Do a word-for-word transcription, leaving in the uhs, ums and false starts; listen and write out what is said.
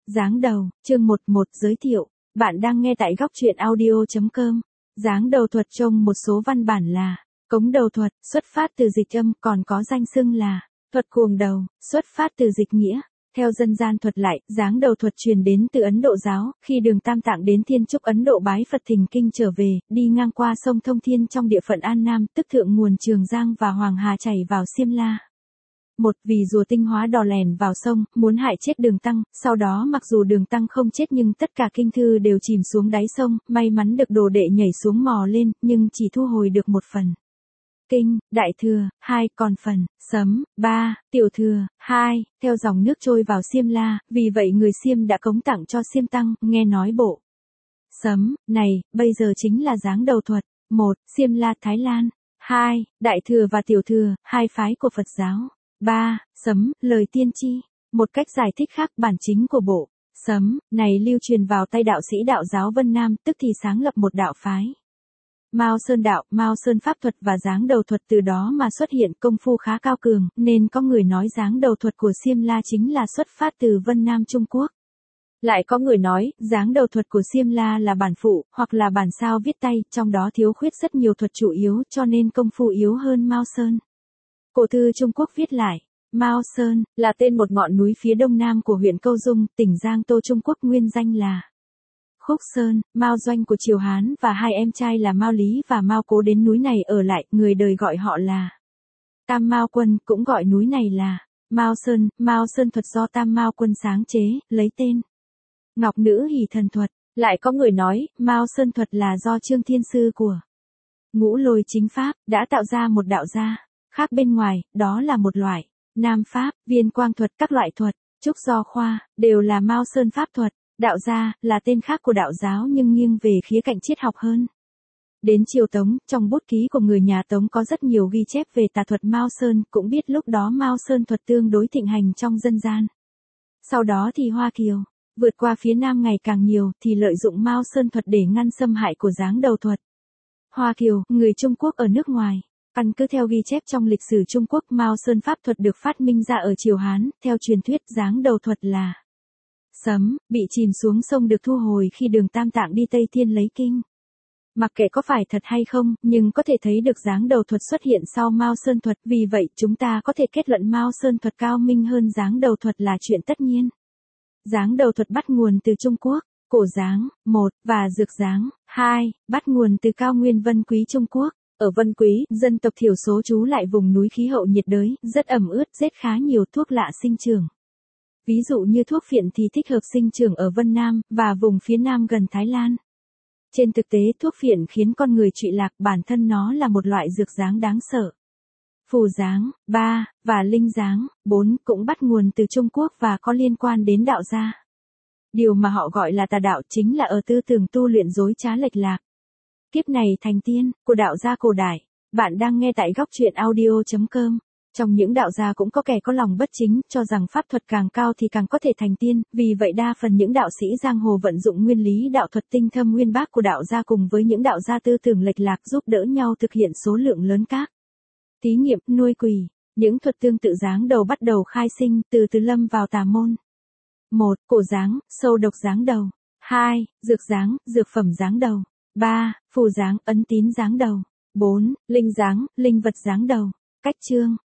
Giáng đầu, chương một một giới thiệu. Bạn đang nghe tại góc truyện audio chấm com. Giáng đầu thuật trong một số văn bản là cống đầu thuật, xuất phát từ dịch âm, còn có danh xưng là thuật cuồng đầu, xuất phát từ dịch nghĩa. Theo dân gian thuật lại, giáng đầu thuật truyền đến từ Ấn Độ giáo, khi Đường Tam Tạng đến Thiên Trúc Ấn Độ bái Phật thỉnh kinh trở về, đi ngang qua sông Thông Thiên trong địa phận An Nam, tức thượng nguồn Trường Giang và Hoàng Hà chảy vào Xiêm La. Một, vì rùa tinh hóa đò lèn vào sông, muốn hại chết Đường Tăng, sau đó mặc dù Đường Tăng không chết nhưng tất cả kinh thư đều chìm xuống đáy sông, may mắn được đồ đệ nhảy xuống mò lên, nhưng chỉ thu hồi được một phần. Kinh, Đại Thừa, hai, còn phần, Sấm, ba, Tiểu Thừa, hai, theo dòng nước trôi vào Xiêm La, vì vậy người Xiêm đã cống tặng cho Xiêm Tăng, nghe nói bộ Sấm, này, bây giờ chính là giáng đầu thuật. Một, Xiêm La Thái Lan. Hai, Đại Thừa và Tiểu Thừa, hai phái của Phật giáo. Ba, Sấm, lời tiên tri. Một cách giải thích khác, bản chính của bộ Sấm này lưu truyền vào tay đạo sĩ đạo giáo Vân Nam, tức thì sáng lập một đạo phái Mao Sơn đạo, Mao Sơn pháp thuật và giáng đầu thuật từ đó mà xuất hiện, công phu khá cao cường, nên có người nói giáng đầu thuật của Xiêm La chính là xuất phát từ Vân Nam Trung Quốc. Lại có người nói, giáng đầu thuật của Xiêm La là bản phụ, hoặc là bản sao viết tay, trong đó thiếu khuyết rất nhiều thuật chủ yếu, cho nên công phu yếu hơn Mao Sơn. Cổ thư Trung Quốc viết lại, Mao Sơn là tên một ngọn núi phía đông nam của huyện Câu Dung, tỉnh Giang Tô Trung Quốc, nguyên danh là Khúc Sơn. Mao Doanh của triều Hán và hai em trai là Mao Lý và Mao Cố đến núi này ở lại, người đời gọi họ là Tam Mao Quân, cũng gọi núi này là Mao Sơn. Mao Sơn thuật do Tam Mao Quân sáng chế, lấy tên Ngọc Nữ Hỷ Thần thuật. Lại có người nói, Mao Sơn thuật là do Trương Thiên Sư của Ngũ Lôi Chính Pháp đã tạo ra một đạo gia khác bên ngoài, đó là một loại Nam Pháp, Viên Quang thuật, các loại thuật Trúc Do Khoa đều là Mao Sơn pháp thuật. Đạo gia là tên khác của đạo giáo nhưng nghiêng về khía cạnh triết học hơn. Đến triều Tống, trong bút ký của người nhà Tống có rất nhiều ghi chép về tà thuật Mao Sơn, cũng biết lúc đó Mao Sơn thuật tương đối thịnh hành trong dân gian. Sau đó thì Hoa Kiều vượt qua phía Nam ngày càng nhiều, thì lợi dụng Mao Sơn thuật để ngăn xâm hại của giáng đầu thuật. Hoa Kiều, người Trung Quốc ở nước ngoài. Căn cứ theo ghi chép trong lịch sử Trung Quốc, Mao Sơn pháp thuật được phát minh ra ở triều Hán, theo truyền thuyết giáng đầu thuật là Sấm, bị chìm xuống sông được thu hồi khi Đường Tam Tạng đi Tây Thiên lấy kinh. Mặc kệ có phải thật hay không, nhưng có thể thấy được giáng đầu thuật xuất hiện sau Mao Sơn thuật, vì vậy chúng ta có thể kết luận Mao Sơn thuật cao minh hơn giáng đầu thuật là chuyện tất nhiên. Giáng đầu thuật bắt nguồn từ Trung Quốc, cổ giáng, một, và dược giáng, hai, bắt nguồn từ cao nguyên Vân Quý Trung Quốc. Ở Vân Quý, dân tộc thiểu số trú lại vùng núi khí hậu nhiệt đới, rất ẩm ướt, rét khá nhiều thuốc lạ sinh trưởng. Ví dụ như thuốc phiện thì thích hợp sinh trưởng ở Vân Nam, và vùng phía Nam gần Thái Lan. Trên thực tế thuốc phiện khiến con người trụy lạc, bản thân nó là một loại dược giáng đáng sợ. Phù giáng, ba, và linh giáng, bốn, cũng bắt nguồn từ Trung Quốc và có liên quan đến đạo gia. Điều mà họ gọi là tà đạo chính là ở tư tưởng tu luyện dối trá lệch lạc. Kiếp này thành tiên, của đạo gia cổ đại. Bạn đang nghe tại góc truyện audio chấm com. Trong những đạo gia cũng có kẻ có lòng bất chính, cho rằng pháp thuật càng cao thì càng có thể thành tiên, vì vậy đa phần những đạo sĩ giang hồ vận dụng nguyên lý đạo thuật tinh thâm nguyên bác của đạo gia cùng với những đạo gia tư tưởng lệch lạc giúp đỡ nhau thực hiện số lượng lớn các thí nghiệm, nuôi quỷ. Những thuật tương tự giáng đầu bắt đầu khai sinh, từ từ lâm vào tà môn. Một, cổ giáng, sâu độc giáng đầu. Hai, dược giáng, dược phẩm giáng đầu. Ba, phù giáng, ấn tín giáng đầu. Bốn, linh giáng, linh vật giáng đầu. Cách chương